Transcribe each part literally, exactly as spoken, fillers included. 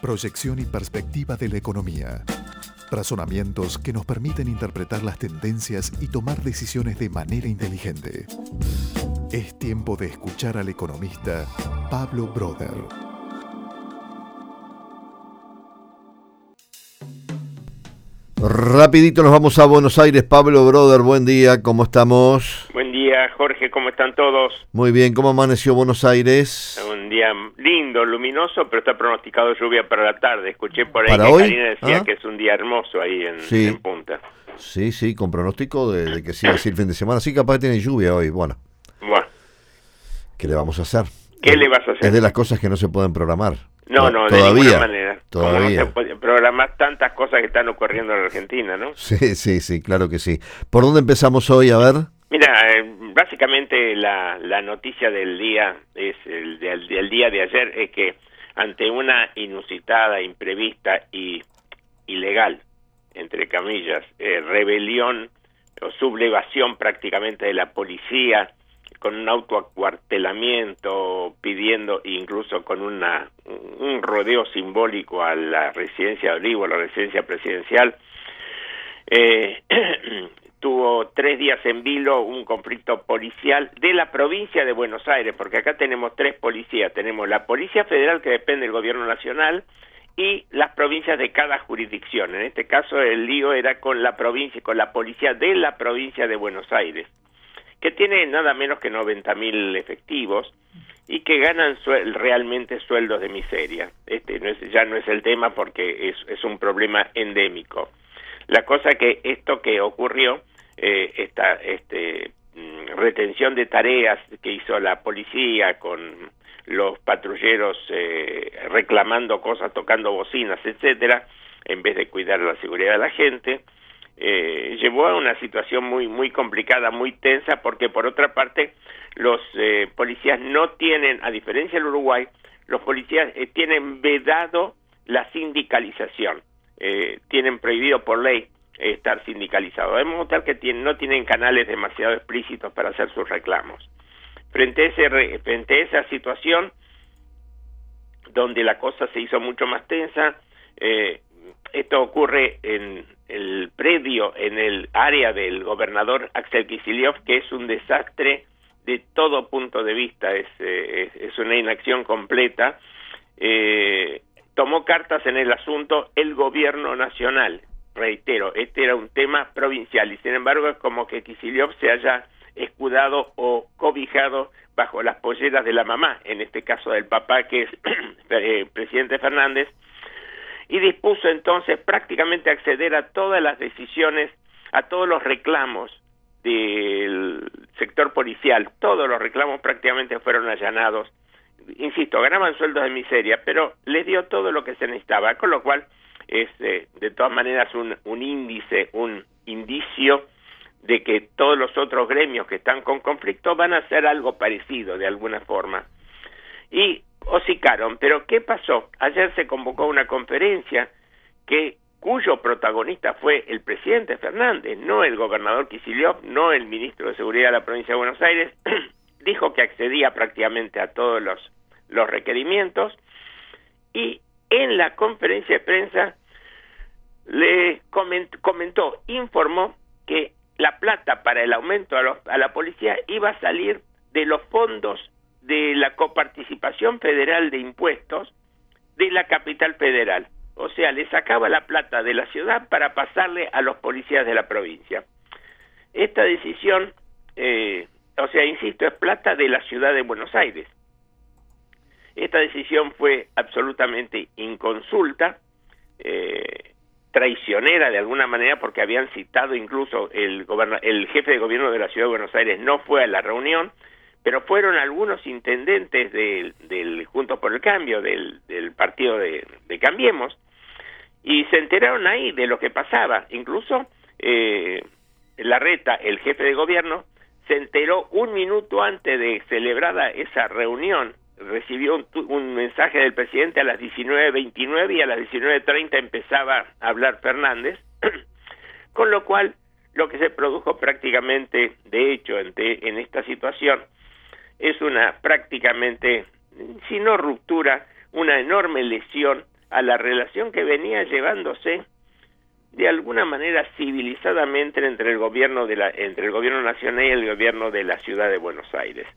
proyección y perspectiva de la economía. Razonamientos que nos permiten interpretar las tendencias y tomar decisiones de manera inteligente. Es tiempo de escuchar al economista Pablo Broder. Rapidito nos vamos a Buenos Aires. Pablo Broder, buen día, ¿cómo estamos? Buen día, Jorge, ¿cómo están todos? Muy bien, ¿cómo amaneció Buenos Aires? Un día lindo, luminoso, pero está pronosticado lluvia para la tarde. Escuché por ahí ¿Para que hoy? Karina decía ¿Ah? que es un día hermoso ahí en, Sí. en Punta. Sí, sí, con pronóstico de, de que siga así el fin de semana. Sí, capaz que tiene lluvia hoy. Bueno, Bueno, ¿qué le vamos a hacer? ¿qué es, le vas a hacer? Es de las cosas que no se pueden programar. No, To- no, de todavía, ninguna manera. Todavía. Como no se puede programar tantas cosas que están ocurriendo en Argentina, ¿no? Sí, sí, sí, claro que sí. ¿Por dónde empezamos hoy? A ver. Mira, eh, básicamente la, la noticia del día, es el del, del día de ayer, es que ante una inusitada, imprevista y ilegal, entre comillas, eh, rebelión o sublevación prácticamente de la policía, con un autoacuartelamiento, pidiendo incluso con una un rodeo simbólico a la residencia de Olivo, a la residencia presidencial, eh, tuvo tres días en vilo un conflicto policial de la provincia de Buenos Aires, porque acá tenemos tres policías, tenemos la Policía Federal que depende del Gobierno Nacional y las provincias de cada jurisdicción. En este caso el lío era con la provincia, con la policía de la provincia de Buenos Aires, que tiene nada menos que noventa mil efectivos y que ganan suel- realmente sueldos de miseria. Este no es, ya no es el tema porque es, es un problema endémico. La cosa que esto que ocurrió, eh, esta este, retención de tareas que hizo la policía con los patrulleros eh, reclamando cosas, tocando bocinas, etcétera, en vez de cuidar la seguridad de la gente, eh, llevó a una situación muy muy complicada, muy tensa, porque por otra parte los eh, policías no tienen, a diferencia del Uruguay, los policías eh, tienen vedado la sindicalización, eh, tienen prohibido por ley eh, estar sindicalizados, de modo tal que tienen, no tienen canales demasiado explícitos para hacer sus reclamos. Frente a, ese, frente a esa situación, donde la cosa se hizo mucho más tensa, eh, esto ocurre en el predio, en el área del gobernador Axel Kicillof, que es un desastre de todo punto de vista, es, eh, es, es una inacción completa. Eh, tomó cartas en el asunto el gobierno nacional, reitero, este era un tema provincial, y sin embargo es como que Kicillof se haya escudado o cobijado bajo las polleras de la mamá, en este caso del papá, que es eh, presidente Fernández, y dispuso entonces prácticamente acceder a todas las decisiones, a todos los reclamos del sector policial. Todos los reclamos prácticamente fueron allanados. Insisto, ganaban sueldos de miseria, pero les dio todo lo que se necesitaba, con lo cual es eh, de todas maneras un, un índice, un indicio de que todos los otros gremios que están con conflicto van a hacer algo parecido de alguna forma. Y hocicaron, pero ¿qué pasó? Ayer se convocó una conferencia que cuyo protagonista fue el presidente Fernández, no el gobernador Kicillof, no el ministro de Seguridad de la provincia de Buenos Aires. Dijo que accedía prácticamente a todos los, los requerimientos, y en la conferencia de prensa le comentó, comentó informó que la plata para el aumento a, los, a la policía iba a salir de los fondos de la coparticipación federal de impuestos de la capital federal. O sea, le sacaba la plata de la ciudad para pasarle a los policías de la provincia. Esta decisión, eh, o sea, insisto, es plata de la ciudad de Buenos Aires. Esta decisión fue absolutamente inconsulta, eh, traicionera de alguna manera, porque habían citado incluso el, goberna- el jefe de gobierno de la ciudad de Buenos Aires no fue a la reunión, pero fueron algunos intendentes del, del Juntos por el Cambio, del, del partido de, de Cambiemos, y se enteraron ahí de lo que pasaba. Incluso eh, Larreta, el jefe de gobierno, se enteró un minuto antes de celebrada esa reunión, recibió un, un mensaje del presidente a las diecinueve veintinueve y a las diecinueve treinta empezaba a hablar Fernández, con lo cual lo que se produjo prácticamente, de hecho, en, en esta situación, es una prácticamente, si no ruptura, una enorme lesión a la relación que venía llevándose de alguna manera civilizadamente entre el gobierno de la entre el gobierno nacional y el gobierno de la ciudad de Buenos Aires.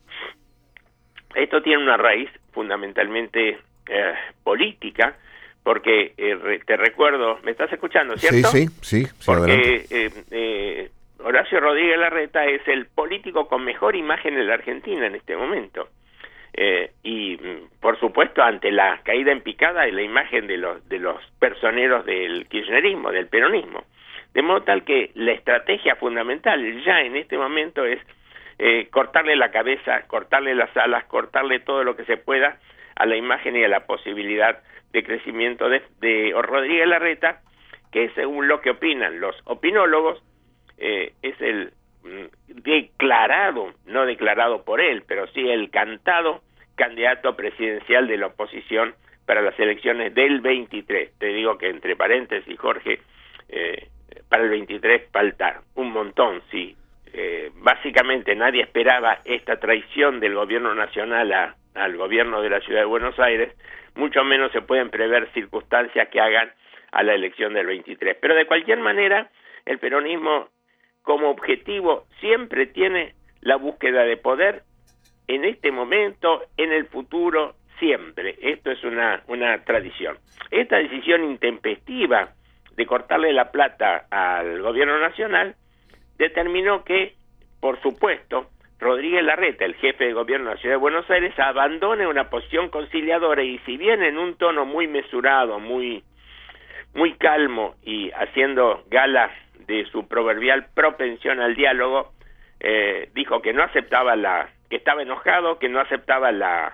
Esto tiene una raíz fundamentalmente eh, política, porque eh, te recuerdo, ¿me estás escuchando, cierto? Sí, sí, sí, porque eh, eh, Horacio Rodríguez Larreta es el político con mejor imagen en la Argentina en este momento. Eh, y por supuesto ante la caída en picada de la imagen de los de los personeros del kirchnerismo, del peronismo, de modo tal que la estrategia fundamental ya en este momento es eh, cortarle la cabeza, cortarle las alas, cortarle todo lo que se pueda a la imagen y a la posibilidad de crecimiento de, de Rodríguez Larreta, que según lo que opinan los opinólogos eh, es el declarado, no declarado por él, pero sí el cantado candidato presidencial de la oposición para las elecciones del veintitrés. Te digo que entre paréntesis, Jorge, eh, para el veintitrés falta un montón, sí. Eh, básicamente nadie esperaba esta traición del gobierno nacional a, al gobierno de la ciudad de Buenos Aires, mucho menos se pueden prever circunstancias que hagan a la elección del veintitrés. Pero de cualquier manera, el peronismo como objetivo siempre tiene la búsqueda de poder en este momento, en el futuro, siempre. Esto es una, una tradición. Esta decisión intempestiva de cortarle la plata al gobierno nacional determinó que, por supuesto, Rodríguez Larreta, el jefe de gobierno de la Ciudad de Buenos Aires, abandone una posición conciliadora y si bien en un tono muy mesurado, muy, muy calmo y haciendo gala de su proverbial propensión al diálogo, eh, dijo que no aceptaba la, que estaba enojado, que no aceptaba la,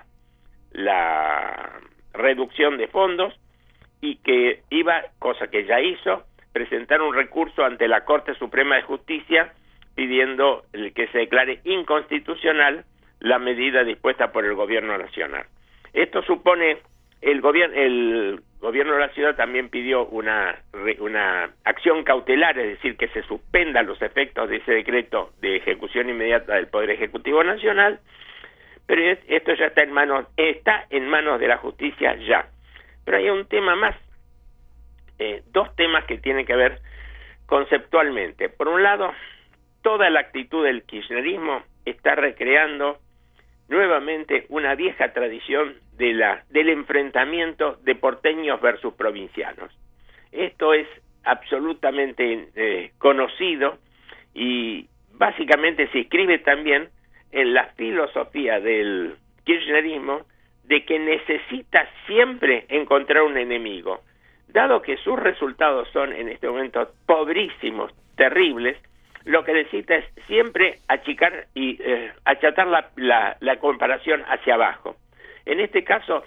la reducción de fondos y que iba, cosa que ya hizo, presentar un recurso ante la Corte Suprema de Justicia pidiendo que se declare inconstitucional la medida dispuesta por el gobierno nacional. Esto supone el gobierno el gobierno de la ciudad también pidió una una acción cautelar, es decir, que se suspendan los efectos de ese decreto de ejecución inmediata del Poder Ejecutivo Nacional, pero es, esto ya está en manos está en manos de la justicia ya. Pero hay un tema más, eh, dos temas que tienen que ver conceptualmente. Por un lado, toda la actitud del kirchnerismo está recreando nuevamente una vieja tradición de la del enfrentamiento de porteños versus provincianos. Esto es absolutamente eh, conocido y básicamente se inscribe también en la filosofía del kirchnerismo de que necesita siempre encontrar un enemigo. Dado que sus resultados son en este momento pobrísimos, terribles, lo que necesita es siempre achicar y eh, achatar la, la, la comparación hacia abajo. En este caso,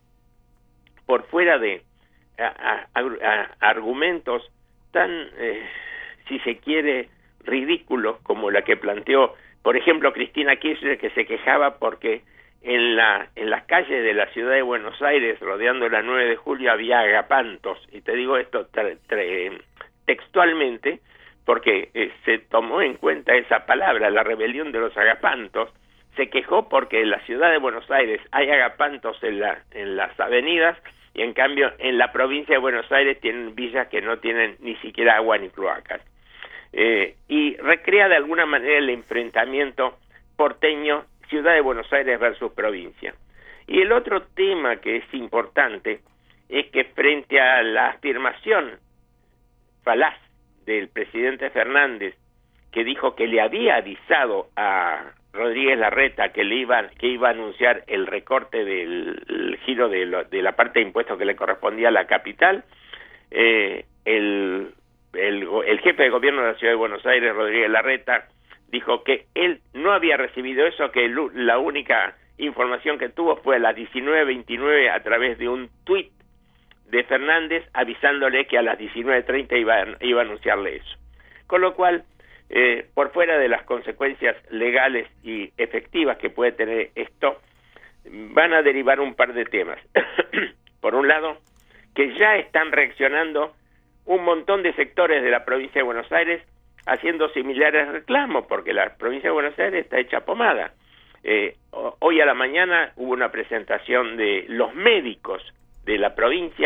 por fuera de a, a, a, argumentos tan, eh, si se quiere, ridículos como la que planteó, por ejemplo, Cristina Kirchner, que se quejaba porque en la en las calles de la ciudad de Buenos Aires, rodeando la nueve de julio, había agapantos, y te digo esto tre, tre, textualmente, porque eh, se tomó en cuenta esa palabra, la rebelión de los agapantos. Se quejó porque en la ciudad de Buenos Aires hay agapantos en, la, en las avenidas y en cambio en la provincia de Buenos Aires tienen villas que no tienen ni siquiera agua ni cloacas. Eh, y recrea de alguna manera el enfrentamiento porteño, ciudad de Buenos Aires versus provincia. Y el otro tema que es importante es que frente a la afirmación falaz del presidente Fernández, que dijo que le había avisado a Rodríguez Larreta que le iba que iba a anunciar el recorte del el giro de, lo, de la parte de impuestos que le correspondía a la capital, eh, el, el el jefe de gobierno de la ciudad de Buenos Aires, Rodríguez Larreta, dijo que él no había recibido eso, que el, la única información que tuvo fue a las diecinueve veintinueve a través de un tuit de Fernández avisándole que a las diecinueve treinta iba, iba a anunciarle eso. Con lo cual, eh, por fuera de las consecuencias legales y efectivas que puede tener esto, van a derivar un par de temas. Por un lado, que ya están reaccionando un montón de sectores de la provincia de Buenos Aires haciendo similares reclamos, porque la provincia de Buenos Aires está hecha pomada. Eh, hoy a la mañana hubo una presentación de los médicos de la provincia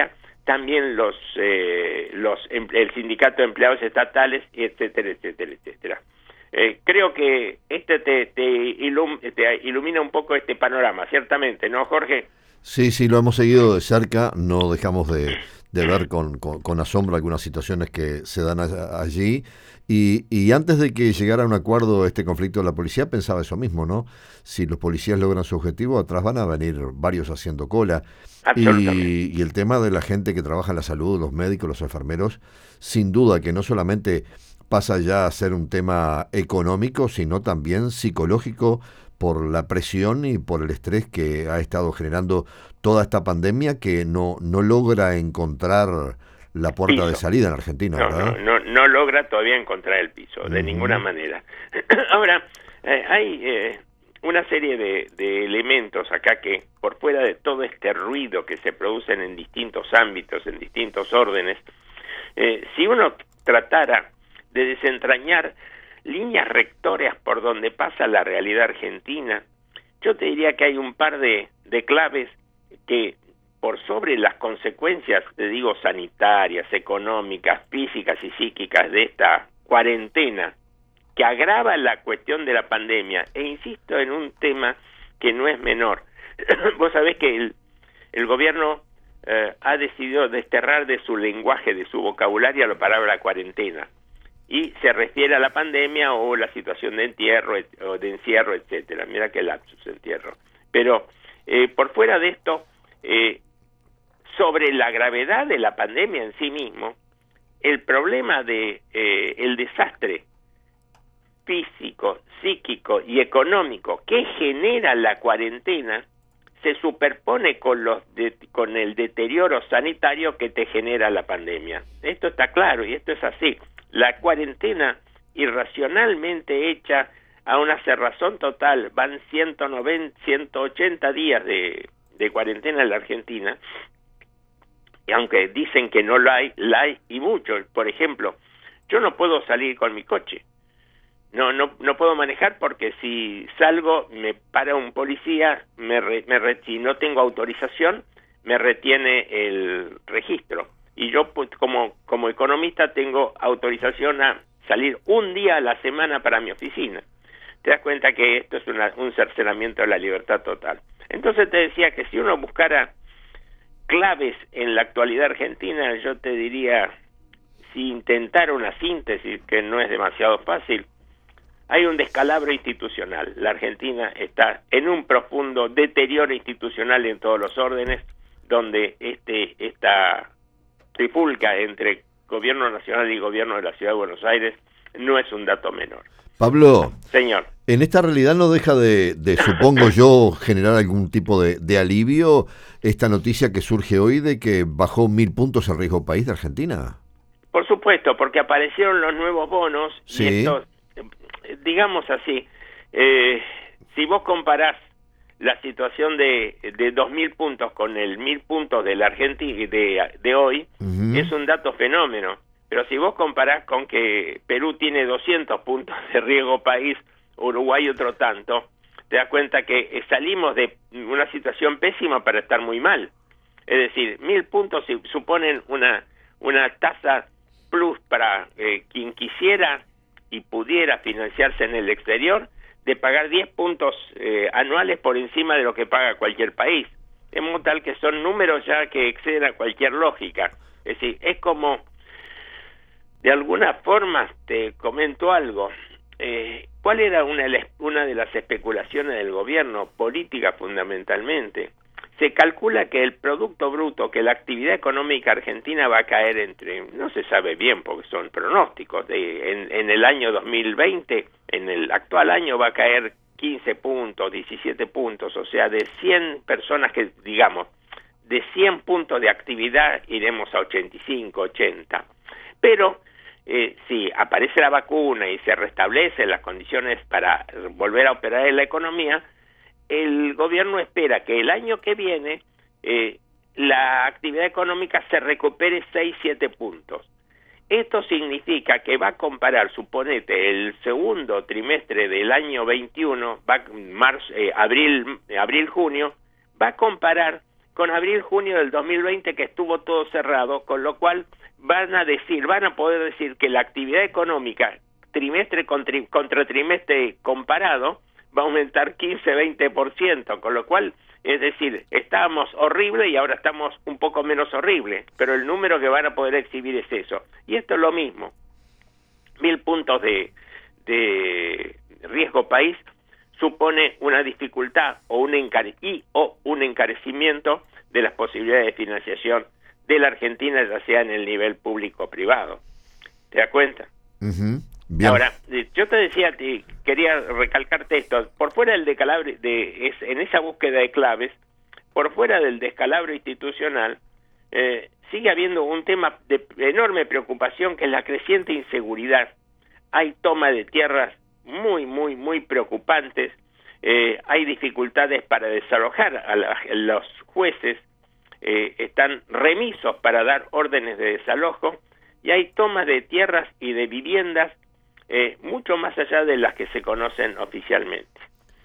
también los, eh, los el sindicato de empleados estatales, etcétera, etcétera, etcétera. Eh, creo que este te, te, ilum, te ilumina un poco este panorama, ciertamente, ¿no, Jorge? Sí, sí, lo hemos seguido de cerca, no dejamos de, de ver con, con, con asombro algunas situaciones que se dan a, allí. Y, y antes de que llegara a un acuerdo este conflicto de la policía, pensaba eso mismo, ¿no? Si los policías logran su objetivo, atrás van a venir varios haciendo cola. Y, y el tema de la gente que trabaja en la salud, los médicos, los enfermeros, sin duda que no solamente pasa ya a ser un tema económico, sino también psicológico por la presión y por el estrés que ha estado generando toda esta pandemia que no, no logra encontrar la puerta piso. de salida en Argentina, no, ¿verdad? No, no, no logra todavía encontrar el piso, de uh-huh. ninguna manera. Ahora, eh, hay eh, una serie de, de elementos acá que, por fuera de todo este ruido que se producen en distintos ámbitos, en distintos órdenes, eh, si uno tratara de desentrañar líneas rectoras por donde pasa la realidad argentina, yo te diría que hay un par de, de claves que, por sobre las consecuencias, te digo, sanitarias, económicas, físicas y psíquicas de esta cuarentena, que agrava la cuestión de la pandemia, e insisto en un tema que no es menor. Vos sabés que el, el gobierno eh, ha decidido desterrar de su lenguaje, de su vocabulario, la palabra cuarentena, y se refiere a la pandemia o la situación de entierro o de encierro, etcétera. Mira qué lapsus, entierro. Pero eh, por fuera de esto, eh, sobre la gravedad de la pandemia en sí mismo, el problema de eh, el desastre físico, psíquico y económico que genera la cuarentena se superpone con los de, con el deterioro sanitario que te genera la pandemia. Esto está claro y esto es así. La cuarentena irracionalmente hecha a una cerrazón total, van ciento noventa, ciento ochenta días de, de cuarentena en la Argentina, y aunque dicen que no la hay, la hay y mucho. Por ejemplo, yo no puedo salir con mi coche, no no no puedo manejar porque si salgo me para un policía, me, re, me re, si no tengo autorización me retiene el registro. Y yo, pues, como, como economista, tengo autorización a salir un día a la semana para mi oficina. Te das cuenta que esto es una, un cercenamiento de la libertad total. Entonces te decía que si uno buscara claves en la actualidad argentina, yo te diría, si intentara una síntesis, que no es demasiado fácil, hay un descalabro institucional. La Argentina está en un profundo deterioro institucional en todos los órdenes, donde este esta trifulca entre gobierno nacional y gobierno de la Ciudad de Buenos Aires no es un dato menor. Pablo, señor, en esta realidad no deja de, de supongo yo, generar algún tipo de, de alivio esta noticia que surge hoy de que bajó mil puntos el riesgo país de Argentina. Por supuesto, porque aparecieron los nuevos bonos, sí. Y estos, digamos así, eh, si vos comparás la situación de, de dos mil puntos con el mil puntos de la Argentina de, de hoy, uh-huh. es un dato fenómeno. Pero si vos comparás con que Perú tiene doscientos puntos de riesgo país, Uruguay otro tanto, te das cuenta que salimos de una situación pésima para estar muy mal. Es decir, mil puntos suponen una, una tasa plus para eh, quien quisiera y pudiera financiarse en el exterior, de pagar diez puntos eh, anuales por encima de lo que paga cualquier país. De modo tal que son números ya que exceden a cualquier lógica. Es decir, es como, de alguna forma, te comento algo. Eh, ¿Cuál era una, una de las especulaciones del gobierno, política fundamentalmente? Se calcula que el Producto Bruto, que la actividad económica argentina va a caer entre, no se sabe bien porque son pronósticos, de, en, en el año dos mil veinte, en el actual año va a caer quince puntos, diecisiete puntos, o sea, de cien personas que, digamos, de cien puntos de actividad iremos a ochenta y cinco, ochenta. Pero eh, si aparece la vacuna y se restablecen las condiciones para volver a operar en la economía, el gobierno espera que el año que viene eh, la actividad económica se recupere seis, siete puntos. Esto significa que va a comparar, suponete, el segundo trimestre del año veintiuno, va, marzo, eh, abril, abril, junio, va a comparar con abril, junio del dos mil veinte, que estuvo todo cerrado, con lo cual van a decir, van a poder decir que la actividad económica trimestre contra, contra trimestre comparado va a aumentar quince a veinte por ciento, con lo cual, es decir, estábamos horrible y ahora estamos un poco menos horrible, pero el número que van a poder exhibir es eso. Y esto es lo mismo, mil puntos de, de riesgo país supone una dificultad o un encare- y o un encarecimiento de las posibilidades de financiación de la Argentina, ya sea en el nivel público o privado. ¿Te das cuenta? Uh-huh. Bien. Ahora, yo te decía, te, quería recalcarte esto, por fuera del descalabro, de, es, en esa búsqueda de claves, por fuera del descalabro institucional, eh, sigue habiendo un tema de enorme preocupación, que es la creciente inseguridad. Hay toma de tierras muy, muy, muy preocupantes, eh, hay dificultades para desalojar a, la, a los jueces, eh, están remisos para dar órdenes de desalojo, y hay tomas de tierras y de viviendas eh, mucho más allá de las que se conocen oficialmente.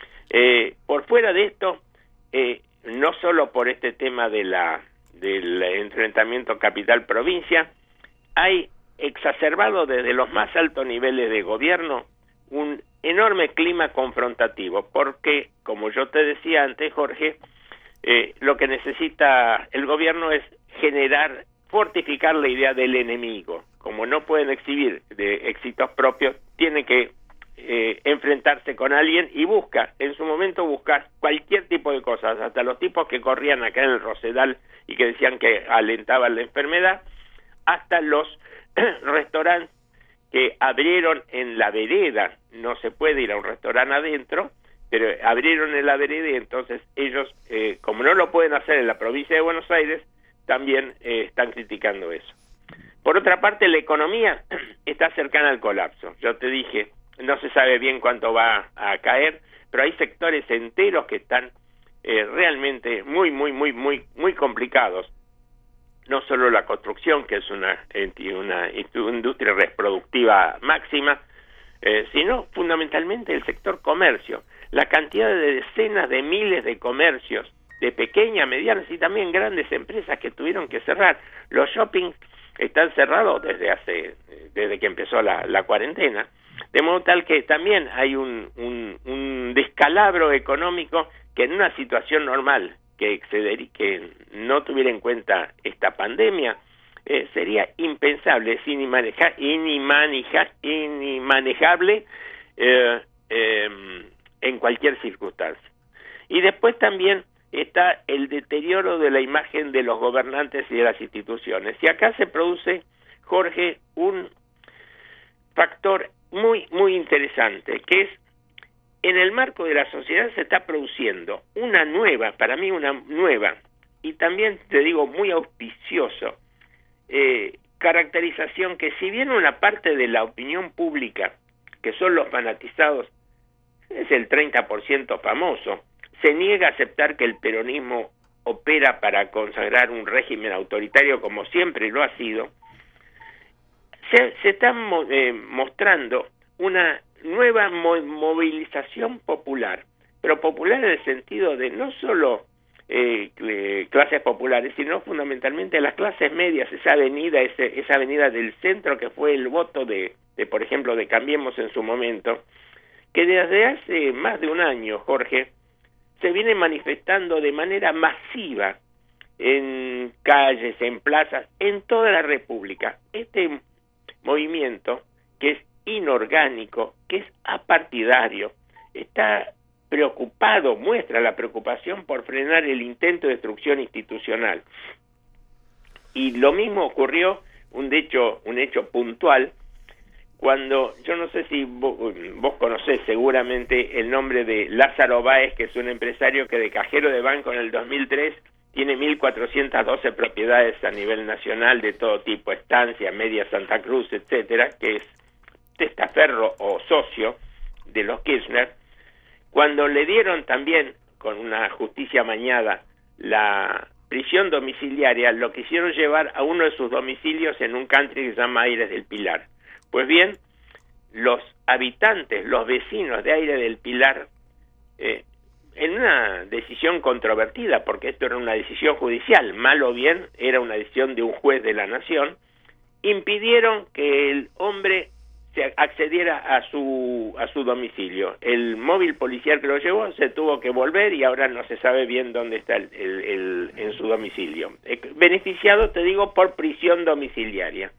Eh, por fuera de esto, eh, no solo por este tema de la del enfrentamiento capital-provincia, hay exacerbado desde los más altos niveles de gobierno un enorme clima confrontativo, porque, como yo te decía antes, Jorge, eh, lo que necesita el gobierno es generar, fortificar la idea del enemigo. Como no pueden exhibir de éxitos propios, tiene que eh, enfrentarse con alguien y busca, en su momento buscar cualquier tipo de cosas, hasta los tipos que corrían acá en el Rosedal y que decían que alentaban la enfermedad, hasta los restaurantes que abrieron en la vereda. No se puede ir a un restaurante adentro, pero abrieron en la vereda, y entonces ellos, eh, como no lo pueden hacer en la provincia de Buenos Aires, también eh, están criticando eso. Por otra parte, la economía está cercana al colapso. Yo te dije, no se sabe bien cuánto va a caer, pero hay sectores enteros que están eh, realmente muy, muy, muy, muy, muy complicados. No solo la construcción, que es una, una industria reproductiva máxima, eh, sino fundamentalmente el sector comercio. La cantidad de decenas de miles de comercios, de pequeñas, medianas y también grandes empresas que tuvieron que cerrar. Los shoppings están cerrados desde hace, desde que empezó la, la cuarentena, de modo tal que también hay un, un, un descalabro económico que en una situación normal, que exceder, que no tuviera en cuenta esta pandemia, eh, sería impensable, es inimaneja, inimaneja, inimanejable eh, eh, en cualquier circunstancia. Y después también está el deterioro de la imagen de los gobernantes y de las instituciones. Y acá se produce, Jorge, un factor muy, muy interesante, que es, en el marco de la sociedad se está produciendo una nueva, para mí una nueva, y también te digo muy auspicioso, eh, caracterización que, si bien una parte de la opinión pública, que son los fanatizados, es el treinta por ciento famoso, se niega a aceptar que el peronismo opera para consagrar un régimen autoritario como siempre lo ha sido, se, se está mo, eh, mostrando una nueva mo movilización popular, pero popular en el sentido de no solo eh, eh, clases populares, sino fundamentalmente las clases medias, esa avenida, ese, esa avenida del centro que fue el voto de, de, por ejemplo, de Cambiemos en su momento, que desde hace más de un año, Jorge, se viene manifestando de manera masiva en calles, en plazas, en toda la República. Este movimiento, que es inorgánico, que es apartidario, está preocupado, muestra la preocupación por frenar el intento de destrucción institucional. Y lo mismo ocurrió, un hecho, un hecho puntual, cuando, yo no sé si vos, vos conocés seguramente el nombre de Lázaro Báez, que es un empresario que de cajero de banco en el dos mil tres tiene mil cuatrocientas doce propiedades a nivel nacional de todo tipo, estancia, media Santa Cruz, etcétera, que es testaferro o socio de los Kirchner. Cuando le dieron también, con una justicia amañada, la prisión domiciliaria, lo quisieron llevar a uno de sus domicilios en un country que se llama Aires del Pilar. Pues bien, los habitantes, los vecinos de Aires del Pilar, eh, en una decisión controvertida, porque esto era una decisión judicial, mal o bien era una decisión de un juez de la nación, impidieron que el hombre se accediera a su a su domicilio. El móvil policial que lo llevó se tuvo que volver y ahora no se sabe bien dónde está el, el, el, en su domicilio. Beneficiado, te digo, por prisión domiciliaria.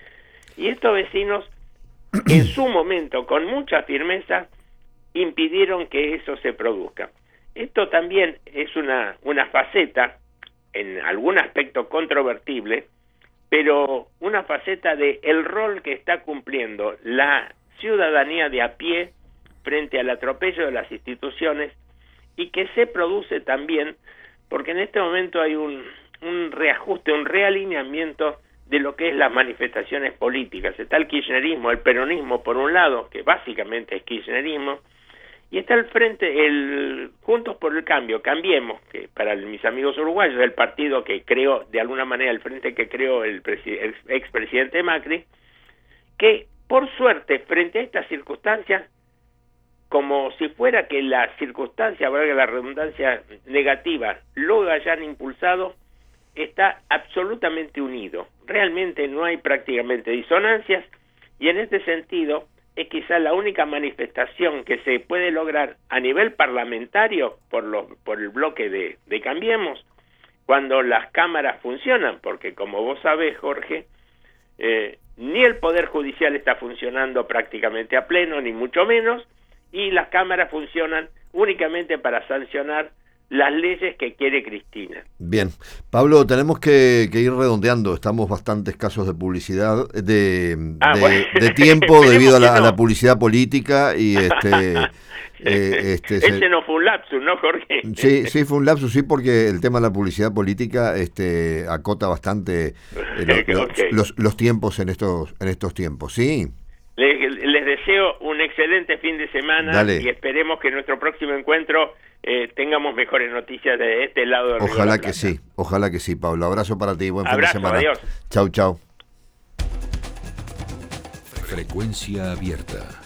Y estos vecinos, en su momento, con mucha firmeza, impidieron que eso se produzca. Esto también es una, una faceta, en algún aspecto controvertible, pero una faceta de el rol que está cumpliendo la ciudadanía de a pie frente al atropello de las instituciones, y que se produce también porque en este momento hay un, un reajuste, un realineamiento de lo que es las manifestaciones políticas. Está el kirchnerismo, el peronismo por un lado, que básicamente es kirchnerismo, y está al frente el Juntos por el Cambio, Cambiemos, que para mis amigos uruguayos es el partido que creó, de alguna manera, el frente que creó el, el expresidente Macri, que por suerte, frente a estas circunstancias, como si fuera que la circunstancia, valga la redundancia negativa, lo hayan impulsado, está absolutamente unido. Realmente no hay prácticamente disonancias, y en este sentido es quizá la única manifestación que se puede lograr a nivel parlamentario por los por el bloque de, de Cambiemos, cuando las cámaras funcionan, porque como vos sabés, Jorge, eh, ni el Poder Judicial está funcionando prácticamente a pleno, ni mucho menos, y las cámaras funcionan únicamente para sancionar las leyes que quiere Cristina. Bien, Pablo, tenemos que, que ir redondeando, estamos bastante escasos de publicidad, de, ah, de, bueno. de tiempo debido a la, no. a la publicidad política y este... eh, este Ese se... no fue un lapsus, ¿no, Jorge? Sí, sí, fue un lapsus, sí, porque el tema de la publicidad política este, acota bastante eh, lo, okay. los, los tiempos en estos, en estos tiempos, ¿sí? Les, les deseo un excelente fin de semana. Dale. Y esperemos que en nuestro próximo encuentro eh, tengamos mejores noticias de este lado del Río de la Ojalá Plata. que sí, ojalá que sí, Pablo. Abrazo para ti, buen Abrazo, fin de semana. Adiós. Chau, chau. Frecuencia abierta.